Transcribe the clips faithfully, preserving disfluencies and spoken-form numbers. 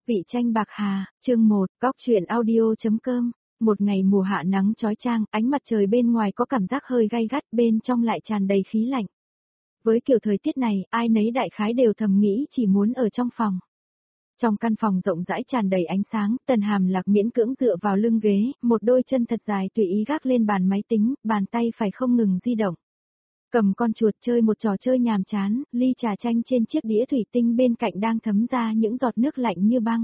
Vị tranh bạc hà, chương một, góc truyện audio.com. Một ngày mùa hạ nắng chói chang, ánh mặt trời bên ngoài có cảm giác hơi gay gắt, bên trong lại tràn đầy khí lạnh. Với kiểu thời tiết này, ai nấy đại khái đều thầm nghĩ chỉ muốn ở trong phòng. Trong căn phòng rộng rãi tràn đầy ánh sáng, Tần Hàm Lạc miễn cưỡng dựa vào lưng ghế, một đôi chân thật dài tùy ý gác lên bàn máy tính, bàn tay phải không ngừng di động. Cầm con chuột chơi một trò chơi nhàm chán, ly trà chanh trên chiếc đĩa thủy tinh bên cạnh đang thấm ra những giọt nước lạnh như băng.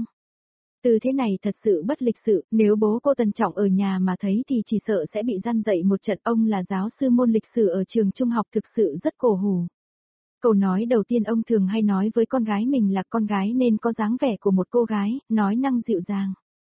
Từ thế này thật sự bất lịch sự, nếu bố cô Tần Trọng ở nhà mà thấy thì chỉ sợ sẽ bị răn dậy một trận. Ông là giáo sư môn lịch sử ở trường trung học thực sự rất cổ hủ. Câu nói đầu tiên ông thường hay nói với con gái mình là con gái nên có dáng vẻ của một cô gái, nói năng dịu dàng.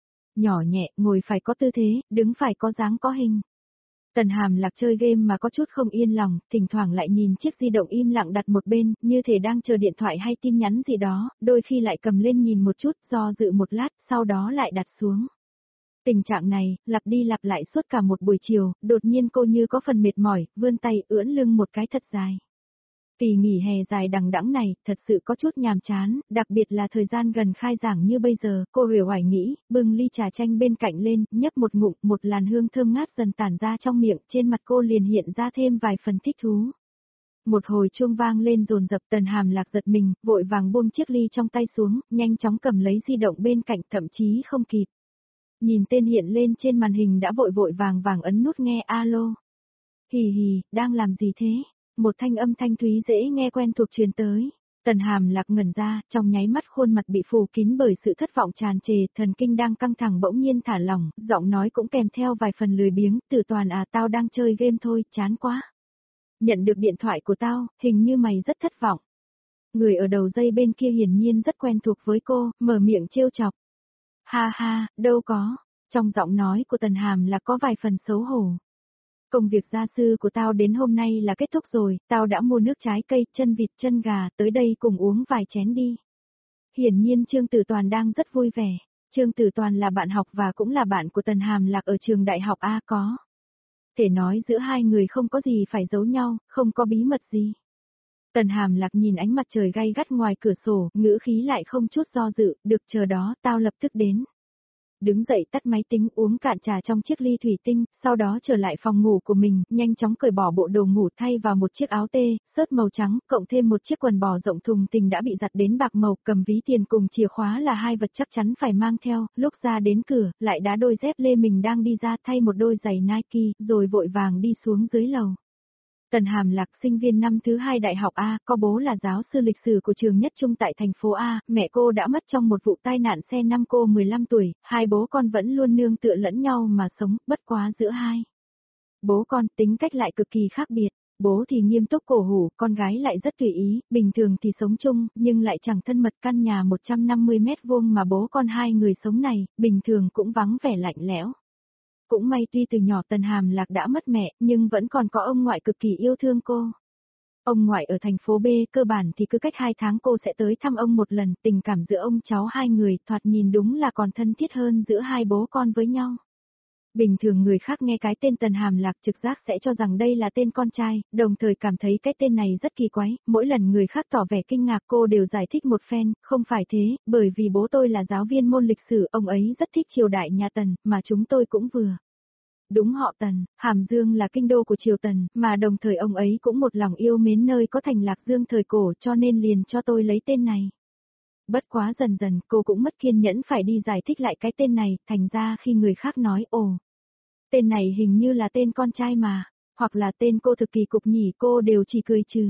Nhỏ nhẹ, ngồi phải có tư thế, đứng phải có dáng có hình. Tần Hàm Lạc chơi game mà có chút không yên lòng, thỉnh thoảng lại nhìn chiếc di động im lặng đặt một bên, như thể đang chờ điện thoại hay tin nhắn gì đó, đôi khi lại cầm lên nhìn một chút, do dự một lát, sau đó lại đặt xuống. Tình trạng này, lặp đi lặp lại suốt cả một buổi chiều, đột nhiên cô như có phần mệt mỏi, vươn tay ưỡn lưng một cái thật dài. Kỳ nghỉ hè dài đằng đẵng này, thật sự có chút nhàm chán, đặc biệt là thời gian gần khai giảng như bây giờ, cô uể oải nghĩ, bưng ly trà chanh bên cạnh lên, nhấp một ngụm, một làn hương thơm ngát dần tản ra trong miệng, trên mặt cô liền hiện ra thêm vài phần thích thú. Một hồi chuông vang lên dồn dập, Tần Hàm Lạc giật mình, vội vàng buông chiếc ly trong tay xuống, nhanh chóng cầm lấy di động bên cạnh, thậm chí không kịp. Nhìn tên hiện lên trên màn hình đã vội vội vàng vàng ấn nút nghe alo. Hì hì, đang làm gì thế? Một thanh âm thanh thúy dễ nghe quen thuộc truyền tới. Tần Hàm Lạc ngẩn ra, trong nháy mắt khuôn mặt bị phủ kín bởi sự thất vọng tràn trề, thần kinh đang căng thẳng bỗng nhiên thả lỏng, giọng nói cũng kèm theo vài phần lười biếng, Tử Toàn à, tao đang chơi game thôi, chán quá. Nhận được điện thoại của tao, hình như mày rất thất vọng. Người ở đầu dây bên kia hiển nhiên rất quen thuộc với cô, mở miệng trêu chọc. Ha ha, đâu có, trong giọng nói của Tần Hàm Lạc có vài phần xấu hổ. Công việc gia sư của tao đến hôm nay là kết thúc rồi, tao đã mua nước trái cây, chân vịt, chân gà, tới đây cùng uống vài chén đi. Hiển nhiên Trương Tử Toàn đang rất vui vẻ. Trương Tử Toàn là bạn học và cũng là bạn của Tần Hàm Lạc ở trường đại học A có. Thể nói giữa hai người không có gì phải giấu nhau, không có bí mật gì. Tần Hàm Lạc nhìn ánh mặt trời gay gắt ngoài cửa sổ, ngữ khí lại không chút do dự, được chờ đó, tao lập tức đến. Đứng dậy tắt máy tính uống cạn trà trong chiếc ly thủy tinh, sau đó trở lại phòng ngủ của mình, nhanh chóng cởi bỏ bộ đồ ngủ thay vào một chiếc áo tê, sớt màu trắng, cộng thêm một chiếc quần bò rộng thùng thình đã bị giặt đến bạc màu, cầm ví tiền cùng chìa khóa là hai vật chắc chắn phải mang theo, lúc ra đến cửa, lại đá đôi dép lê mình đang đi ra thay một đôi giày Nike, rồi vội vàng đi xuống dưới lầu. Tần Hàm Lạc sinh viên năm thứ hai đại học A, có bố là giáo sư lịch sử của trường nhất trung tại thành phố A, mẹ cô đã mất trong một vụ tai nạn xe năm cô mười lăm tuổi, hai bố con vẫn luôn nương tựa lẫn nhau mà sống, bất quá giữa hai. Bố con tính cách lại cực kỳ khác biệt, bố thì nghiêm túc cổ hủ, con gái lại rất tùy ý, bình thường thì sống chung, nhưng lại chẳng thân mật. Căn nhà một trăm năm mươi mét vuông mà bố con hai người sống này, bình thường cũng vắng vẻ lạnh lẽo. Cũng may tuy từ nhỏ Tần Hàm Lạc đã mất mẹ, nhưng vẫn còn có ông ngoại cực kỳ yêu thương cô. Ông ngoại ở thành phố B, cơ bản thì cứ cách hai tháng cô sẽ tới thăm ông một lần, tình cảm giữa ông cháu hai người thoạt nhìn đúng là còn thân thiết hơn giữa hai bố con với nhau. Bình thường người khác nghe cái tên Tần Hàm Lạc trực giác sẽ cho rằng đây là tên con trai, đồng thời cảm thấy cái tên này rất kỳ quái, mỗi lần người khác tỏ vẻ kinh ngạc cô đều giải thích một phen, không phải thế, bởi vì bố tôi là giáo viên môn lịch sử, ông ấy rất thích triều đại nhà Tần, mà chúng tôi cũng vừa. Đúng họ Tần, Hàm Dương là kinh đô của triều Tần, mà đồng thời ông ấy cũng một lòng yêu mến nơi có thành Lạc Dương thời cổ cho nên liền cho tôi lấy tên này. Bất quá dần dần cô cũng mất kiên nhẫn phải đi giải thích lại cái tên này, thành ra khi người khác nói ồ, tên này hình như là tên con trai mà, hoặc là tên cô thực kỳ cục nhỉ, cô đều chỉ cười trừ.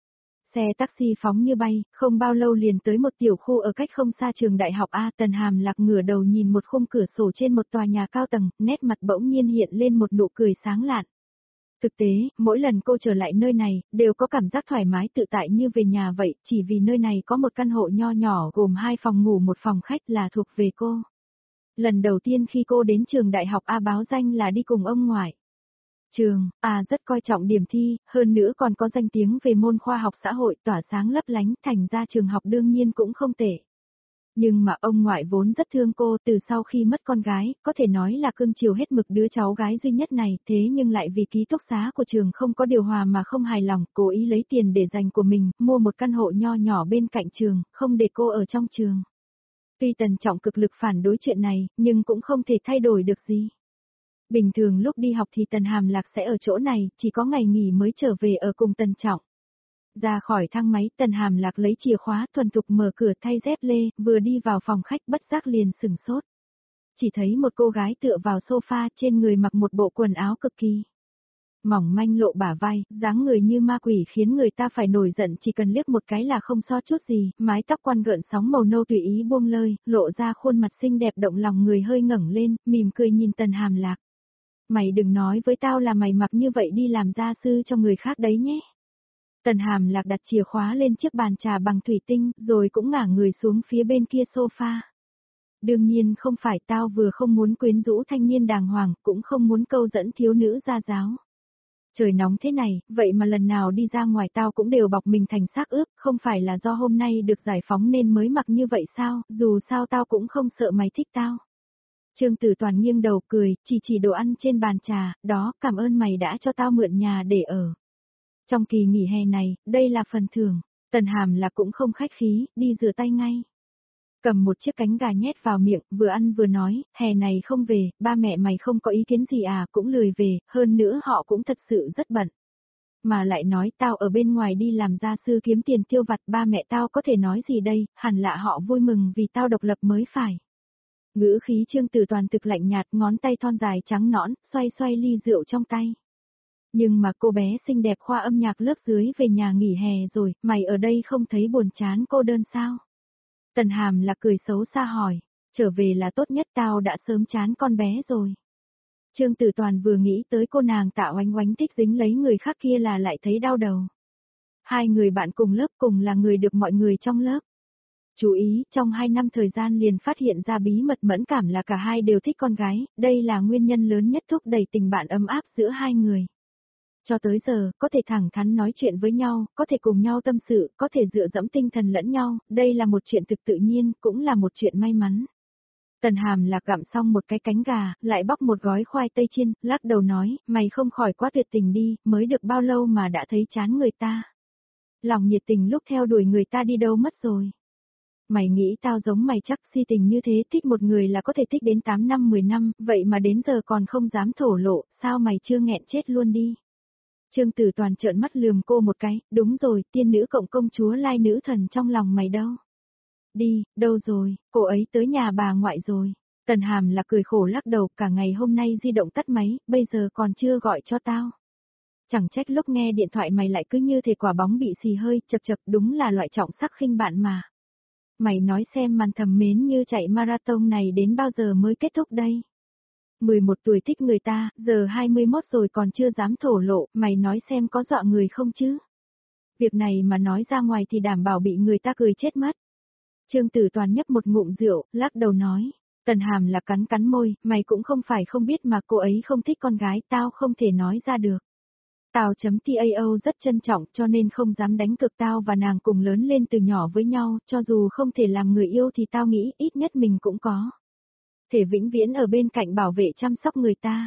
Xe taxi phóng như bay, không bao lâu liền tới một tiểu khu ở cách không xa trường đại học A. Tần Hàm Lạc ngửa đầu nhìn một khung cửa sổ trên một tòa nhà cao tầng, nét mặt bỗng nhiên hiện lên một nụ cười sáng lạn. Thực tế, mỗi lần cô trở lại nơi này, đều có cảm giác thoải mái tự tại như về nhà vậy, chỉ vì nơi này có một căn hộ nho nhỏ gồm hai phòng ngủ một phòng khách là thuộc về cô. Lần đầu tiên khi cô đến trường đại học A báo danh là đi cùng ông ngoại. Trường A rất coi trọng điểm thi, hơn nữa còn có danh tiếng về môn khoa học xã hội tỏa sáng lấp lánh, thành ra trường học đương nhiên cũng không tệ. Nhưng mà ông ngoại vốn rất thương cô, từ sau khi mất con gái, có thể nói là cưng chiều hết mực đứa cháu gái duy nhất này, thế nhưng lại vì ký túc xá của trường không có điều hòa mà không hài lòng, cố ý lấy tiền để dành của mình, mua một căn hộ nho nhỏ bên cạnh trường, không để cô ở trong trường. Tuy Tần Trọng cực lực phản đối chuyện này, nhưng cũng không thể thay đổi được gì. Bình thường lúc đi học thì Tần Hàm Lạc sẽ ở chỗ này, chỉ có ngày nghỉ mới trở về ở cùng Tần Trọng. Ra khỏi thang máy, Tần Hàm Lạc lấy chìa khóa thuần thục mở cửa thay dép lê, vừa đi vào phòng khách bất giác liền sửng sốt. Chỉ thấy một cô gái tựa vào sofa, trên người mặc một bộ quần áo cực kỳ mỏng manh lộ bả vai, dáng người như ma quỷ khiến người ta phải nổi giận, chỉ cần liếc một cái là không sót chút gì, mái tóc quăn gợn sóng màu nâu tùy ý buông lơi, lộ ra khuôn mặt xinh đẹp động lòng người hơi ngẩng lên, mỉm cười nhìn Tần Hàm Lạc. Mày đừng nói với tao là mày mặc như vậy đi làm gia sư cho người khác đấy nhé. Tần Hàm Lạc đặt chìa khóa lên chiếc bàn trà bằng thủy tinh, rồi cũng ngả người xuống phía bên kia sofa. Đương nhiên không phải, tao vừa không muốn quyến rũ thanh niên đàng hoàng, cũng không muốn câu dẫn thiếu nữ gia giáo. Trời nóng thế này, vậy mà lần nào đi ra ngoài tao cũng đều bọc mình thành xác ướp, không phải là do hôm nay được giải phóng nên mới mặc như vậy sao, dù sao tao cũng không sợ mày thích tao. Trương Tử Toàn nghiêng đầu cười, chỉ chỉ đồ ăn trên bàn trà, đó, cảm ơn mày đã cho tao mượn nhà để ở. Trong kỳ nghỉ hè này, đây là phần thưởng. Tần Hàm Lạc cũng không khách khí, đi rửa tay ngay. Cầm một chiếc cánh gà nhét vào miệng, vừa ăn vừa nói, hè này không về, ba mẹ mày không có ý kiến gì à, cũng lười về, hơn nữa họ cũng thật sự rất bận. Mà lại nói tao ở bên ngoài đi làm gia sư kiếm tiền tiêu vặt, ba mẹ tao có thể nói gì đây, hẳn là họ vui mừng vì tao độc lập mới phải. Ngữ khí Trương Tử Toàn thực lạnh nhạt, ngón tay thon dài trắng nõn, xoay xoay ly rượu trong tay. Nhưng mà cô bé xinh đẹp khoa âm nhạc lớp dưới về nhà nghỉ hè rồi, mày ở đây không thấy buồn chán cô đơn sao? Tần Hàm Lạc cười xấu xa hỏi, trở về là tốt nhất, tao đã sớm chán con bé rồi. Trương Tử Toàn vừa nghĩ tới cô nàng Tạ Oánh Oánh thích dính lấy người khác kia là lại thấy đau đầu. Hai người bạn cùng lớp cùng là người được mọi người trong lớp. Chú ý, trong hai năm thời gian liền phát hiện ra bí mật mẫn cảm là cả hai đều thích con gái, đây là nguyên nhân lớn nhất thúc đẩy tình bạn ấm áp giữa hai người. Cho tới giờ, có thể thẳng thắn nói chuyện với nhau, có thể cùng nhau tâm sự, có thể dựa dẫm tinh thần lẫn nhau, đây là một chuyện thực tự nhiên, cũng là một chuyện may mắn. Tần Hàm Lạc gặm xong một cái cánh gà, lại bóc một gói khoai tây chiên, lắc đầu nói, mày không khỏi quá tuyệt tình đi, mới được bao lâu mà đã thấy chán người ta. Lòng nhiệt tình lúc theo đuổi người ta đi đâu mất rồi. Mày nghĩ tao giống mày chắc, si tình như thế, thích một người là có thể thích đến tám năm mười năm, vậy mà đến giờ còn không dám thổ lộ, sao mày chưa nghẹn chết luôn đi. Trương Tử Toàn trợn mắt lườm cô một cái, đúng rồi, tiên nữ cộng công chúa lai nữ thần trong lòng mày đâu. Đi, đâu rồi, cô ấy tới nhà bà ngoại rồi. Tần Hàm là cười khổ lắc đầu, cả ngày hôm nay di động tắt máy, bây giờ còn chưa gọi cho tao. Chẳng trách lúc nghe điện thoại mày lại cứ như thể quả bóng bị xì hơi, chật chật, đúng là loại trọng sắc khinh bạn mà. Mày nói xem màn thầm mến như chạy marathon này đến bao giờ mới kết thúc đây? mười một tuổi thích người ta, giờ hai mươi mốt rồi còn chưa dám thổ lộ, mày nói xem có dọa người không chứ? Việc này mà nói ra ngoài thì đảm bảo bị người ta cười chết mất. Trương Tử Toàn nhấp một ngụm rượu, lắc đầu nói. Tần Hàm là cắn cắn môi, mày cũng không phải không biết mà cô ấy không thích con gái, tao không thể nói ra được. Tao chấm tao rất trân trọng cho nên không dám đánh cược, tao và nàng cùng lớn lên từ nhỏ với nhau, cho dù không thể làm người yêu thì tao nghĩ ít nhất mình cũng có thể vĩnh viễn ở bên cạnh bảo vệ chăm sóc người ta.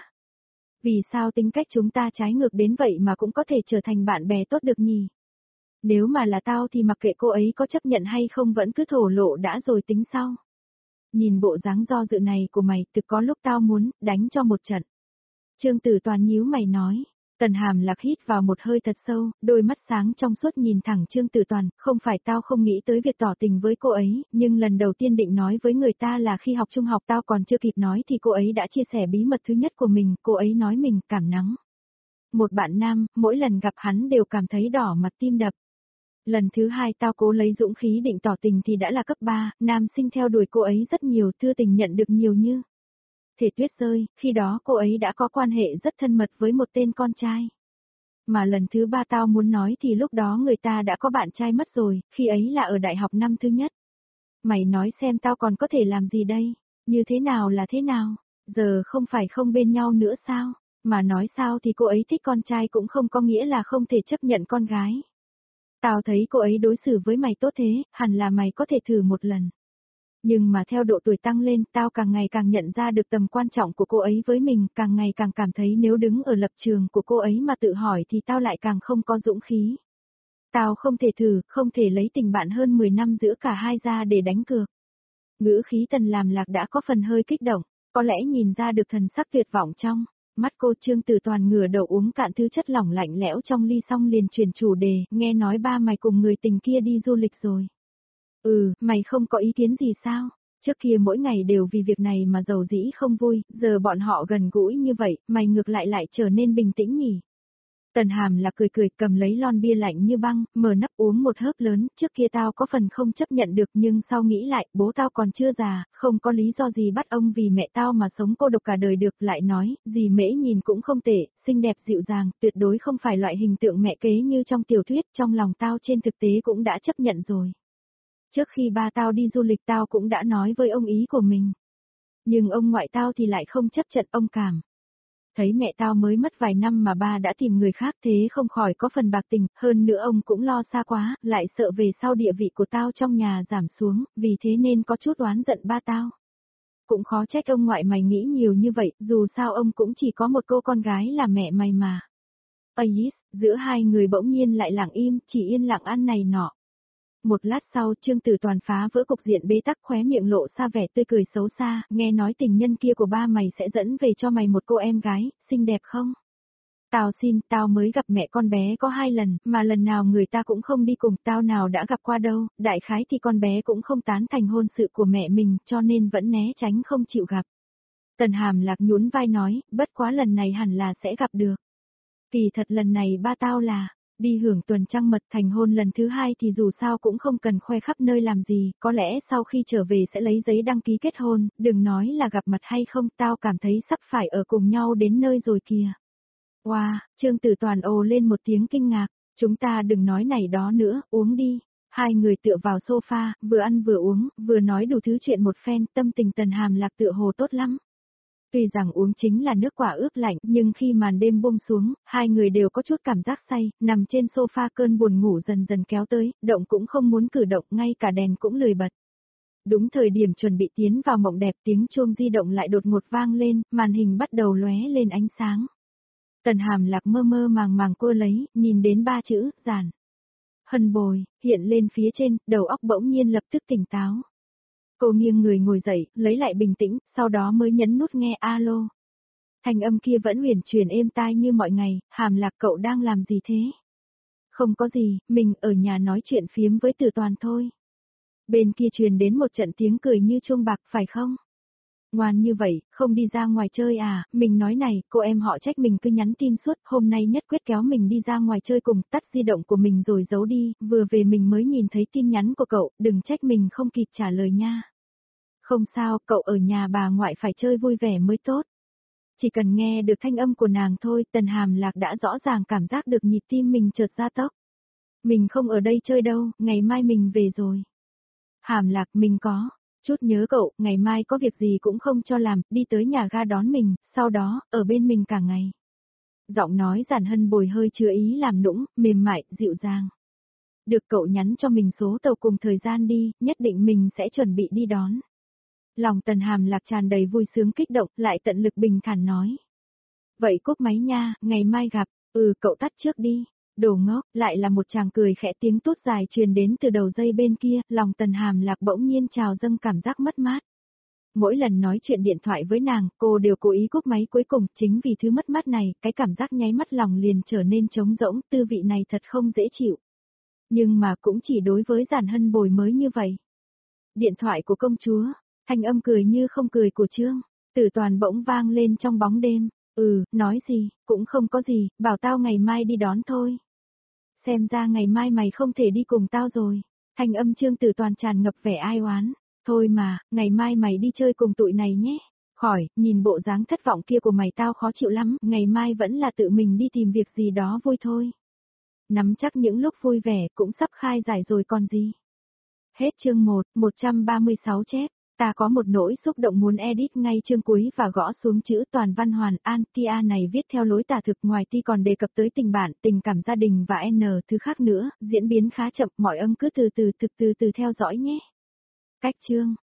Vì sao tính cách chúng ta trái ngược đến vậy mà cũng có thể trở thành bạn bè tốt được nhỉ? Nếu mà là tao thì mặc kệ cô ấy có chấp nhận hay không vẫn cứ thổ lộ đã rồi tính sau. Nhìn bộ dáng do dự này của mày, thực có lúc tao muốn đánh cho một trận. Trương Tử Toàn nhíu mày nói. Tần Hàm Lạc hít vào một hơi thật sâu, đôi mắt sáng trong suốt nhìn thẳng Trương Tử Toàn, không phải tao không nghĩ tới việc tỏ tình với cô ấy, nhưng lần đầu tiên định nói với người ta là khi học trung học, tao còn chưa kịp nói thì cô ấy đã chia sẻ bí mật thứ nhất của mình, cô ấy nói mình cảm nắng. Một bạn nam, mỗi lần gặp hắn đều cảm thấy đỏ mặt tim đập. Lần thứ hai tao cố lấy dũng khí định tỏ tình thì đã là cấp ba, nam sinh theo đuổi cô ấy rất nhiều, thư tình nhận được nhiều như thể tuyết rơi, khi đó cô ấy đã có quan hệ rất thân mật với một tên con trai. Mà lần thứ ba tao muốn nói thì lúc đó người ta đã có bạn trai mất rồi, khi ấy là ở đại học năm thứ nhất. Mày nói xem tao còn có thể làm gì đây, như thế nào là thế nào, giờ không phải không bên nhau nữa sao, mà nói sao thì cô ấy thích con trai cũng không có nghĩa là không thể chấp nhận con gái. Tao thấy cô ấy đối xử với mày tốt thế, hẳn là mày có thể thử một lần. Nhưng mà theo độ tuổi tăng lên, tao càng ngày càng nhận ra được tầm quan trọng của cô ấy với mình, càng ngày càng cảm thấy nếu đứng ở lập trường của cô ấy mà tự hỏi thì tao lại càng không có dũng khí. Tao không thể thử, không thể lấy tình bạn hơn mười năm giữa cả hai ra để đánh cược. Ngữ khí Tần Làm Lạc đã có phần hơi kích động, có lẽ nhìn ra được thần sắc tuyệt vọng trong mắt cô. Trương Tử Toàn ngửa đầu uống cạn thứ chất lỏng lạnh lẽo trong ly xong liền chuyển chủ đề, nghe nói ba mày cùng người tình kia đi du lịch rồi. Ừ, mày không có ý kiến gì sao? Trước kia mỗi ngày đều vì việc này mà giàu dĩ không vui, giờ bọn họ gần gũi như vậy, mày ngược lại lại trở nên bình tĩnh nhỉ? Tần Hàm Lạc cười cười, cầm lấy lon bia lạnh như băng, mở nắp uống một hớp lớn, trước kia tao có phần không chấp nhận được nhưng sau nghĩ lại, bố tao còn chưa già, không có lý do gì bắt ông vì mẹ tao mà sống cô độc cả đời được. Lại nói, dì Mễ nhìn cũng không tệ, xinh đẹp dịu dàng, tuyệt đối không phải loại hình tượng mẹ kế như trong tiểu thuyết, trong lòng tao trên thực tế cũng đã chấp nhận rồi. Trước khi ba tao đi du lịch tao cũng đã nói với ông ý của mình. Nhưng ông ngoại tao thì lại không chấp nhận, ông cảm thấy mẹ tao mới mất vài năm mà ba đã tìm người khác, thế không khỏi có phần bạc tình, hơn nữa ông cũng lo xa quá, lại sợ về sau địa vị của tao trong nhà giảm xuống, vì thế nên có chút oán giận ba tao. Cũng khó trách ông ngoại mày nghĩ nhiều như vậy, dù sao ông cũng chỉ có một cô con gái là mẹ mày mà. Ais, giữa hai người bỗng nhiên lại lặng im, chỉ yên lặng ăn này nọ. Một lát sau, Trương Tử Toàn phá vỡ cục diện bế tắc, khóe miệng lộ ra vẻ tươi cười xấu xa, nghe nói tình nhân kia của ba mày sẽ dẫn về cho mày một cô em gái, xinh đẹp không? Tao xin, tao mới gặp mẹ con bé có hai lần, mà lần nào người ta cũng không đi cùng, tao nào đã gặp qua đâu, đại khái thì con bé cũng không tán thành hôn sự của mẹ mình, cho nên vẫn né tránh không chịu gặp. Tần Hàm Lạc nhún vai nói, bất quá lần này hẳn là sẽ gặp được. Kỳ thật lần này ba tao là đi hưởng tuần trăng mật, thành hôn lần thứ hai thì dù sao cũng không cần khoe khắp nơi làm gì, có lẽ sau khi trở về sẽ lấy giấy đăng ký kết hôn, đừng nói là gặp mặt hay không, tao cảm thấy sắp phải ở cùng nhau đến nơi rồi kìa. Wow, Trương Tử Toàn ồ lên một tiếng kinh ngạc, chúng ta đừng nói này đó nữa, uống đi. Hai người tựa vào sofa, vừa ăn vừa uống, vừa nói đủ thứ chuyện một phen, tâm tình Tần Hàm Lạc tựa hồ tốt lắm. Tuy rằng uống chính là nước quả ướp lạnh, nhưng khi màn đêm buông xuống, hai người đều có chút cảm giác say, nằm trên sofa cơn buồn ngủ dần dần kéo tới, động cũng không muốn cử động, ngay cả đèn cũng lười bật. Đúng thời điểm chuẩn bị tiến vào mộng đẹp, tiếng chuông di động lại đột ngột vang lên, màn hình bắt đầu lóe lên ánh sáng. Tần Hàm Lạc mơ mơ màng màng cua lấy, nhìn đến ba chữ, Giản Hân Bồi, hiện lên phía trên, đầu óc bỗng nhiên lập tức tỉnh táo. Cô nghiêng người ngồi dậy, lấy lại bình tĩnh, sau đó mới nhấn nút nghe alo. Thanh âm kia vẫn huyền truyền êm tai như mọi ngày, Hàm Lạc cậu đang làm gì thế? Không có gì, mình ở nhà nói chuyện phiếm với Tử Toàn thôi. Bên kia truyền đến một trận tiếng cười như chuông bạc, phải không? Ngoan như vậy, không đi ra ngoài chơi à, mình nói này, cô em họ trách mình cứ nhắn tin suốt, hôm nay nhất quyết kéo mình đi ra ngoài chơi cùng, tắt di động của mình rồi giấu đi, vừa về mình mới nhìn thấy tin nhắn của cậu, đừng trách mình không kịp trả lời nha. Không sao, cậu ở nhà bà ngoại phải chơi vui vẻ mới tốt. Chỉ cần nghe được thanh âm của nàng thôi, Tần Hàm Lạc đã rõ ràng cảm giác được nhịp tim mình chợt gia tốc. Mình không ở đây chơi đâu, ngày mai mình về rồi. Hàm Lạc, mình có chút nhớ cậu, ngày mai có việc gì cũng không cho làm, đi tới nhà ga đón mình, sau đó, ở bên mình cả ngày. Giọng nói Giản Hân Bồi hơi chứa ý làm nũng, mềm mại, dịu dàng. Được, cậu nhắn cho mình số tàu cùng thời gian đi, nhất định mình sẽ chuẩn bị đi đón. Lòng Tần Hàm Lạc tràn đầy vui sướng kích động, lại tận lực bình thản nói. Vậy cúp máy nha, ngày mai gặp, ừ cậu tắt trước đi. Đồ ngốc, lại là một chàng cười khẽ, tiếng tút dài truyền đến từ đầu dây bên kia, lòng Tần Hàm Lạc bỗng nhiên trào dâng cảm giác mất mát. Mỗi lần nói chuyện điện thoại với nàng, cô đều cố ý cúp máy cuối cùng, chính vì thứ mất mát này, cái cảm giác nháy mắt lòng liền trở nên trống rỗng, tư vị này thật không dễ chịu. Nhưng mà cũng chỉ đối với Giản Hân Bồi mới như vậy. Điện thoại của công chúa, thanh âm cười như không cười của Trương Tử Toàn bỗng vang lên trong bóng đêm. Ừ, nói gì, cũng không có gì, bảo tao ngày mai đi đón thôi. Xem ra ngày mai mày không thể đi cùng tao rồi. Thanh âm Trương Tử Toàn tràn ngập vẻ ai oán. Thôi mà, ngày mai mày đi chơi cùng tụi này nhé. Khỏi, nhìn bộ dáng thất vọng kia của mày tao khó chịu lắm, ngày mai vẫn là tự mình đi tìm việc gì đó vui thôi. Nắm chắc những lúc vui vẻ cũng sắp khai giải rồi còn gì. Hết chương một, một trăm ba mươi sáu chép. Ta có một nỗi xúc động muốn edit ngay chương cuối và gõ xuống chữ Toàn Văn Hoàn. An, tia này viết theo lối tả thực, ngoài ti còn đề cập tới tình bạn, tình cảm gia đình và n thứ khác nữa, diễn biến khá chậm, mọi âm cứ từ từ thực từ từ theo dõi nhé. Cách chương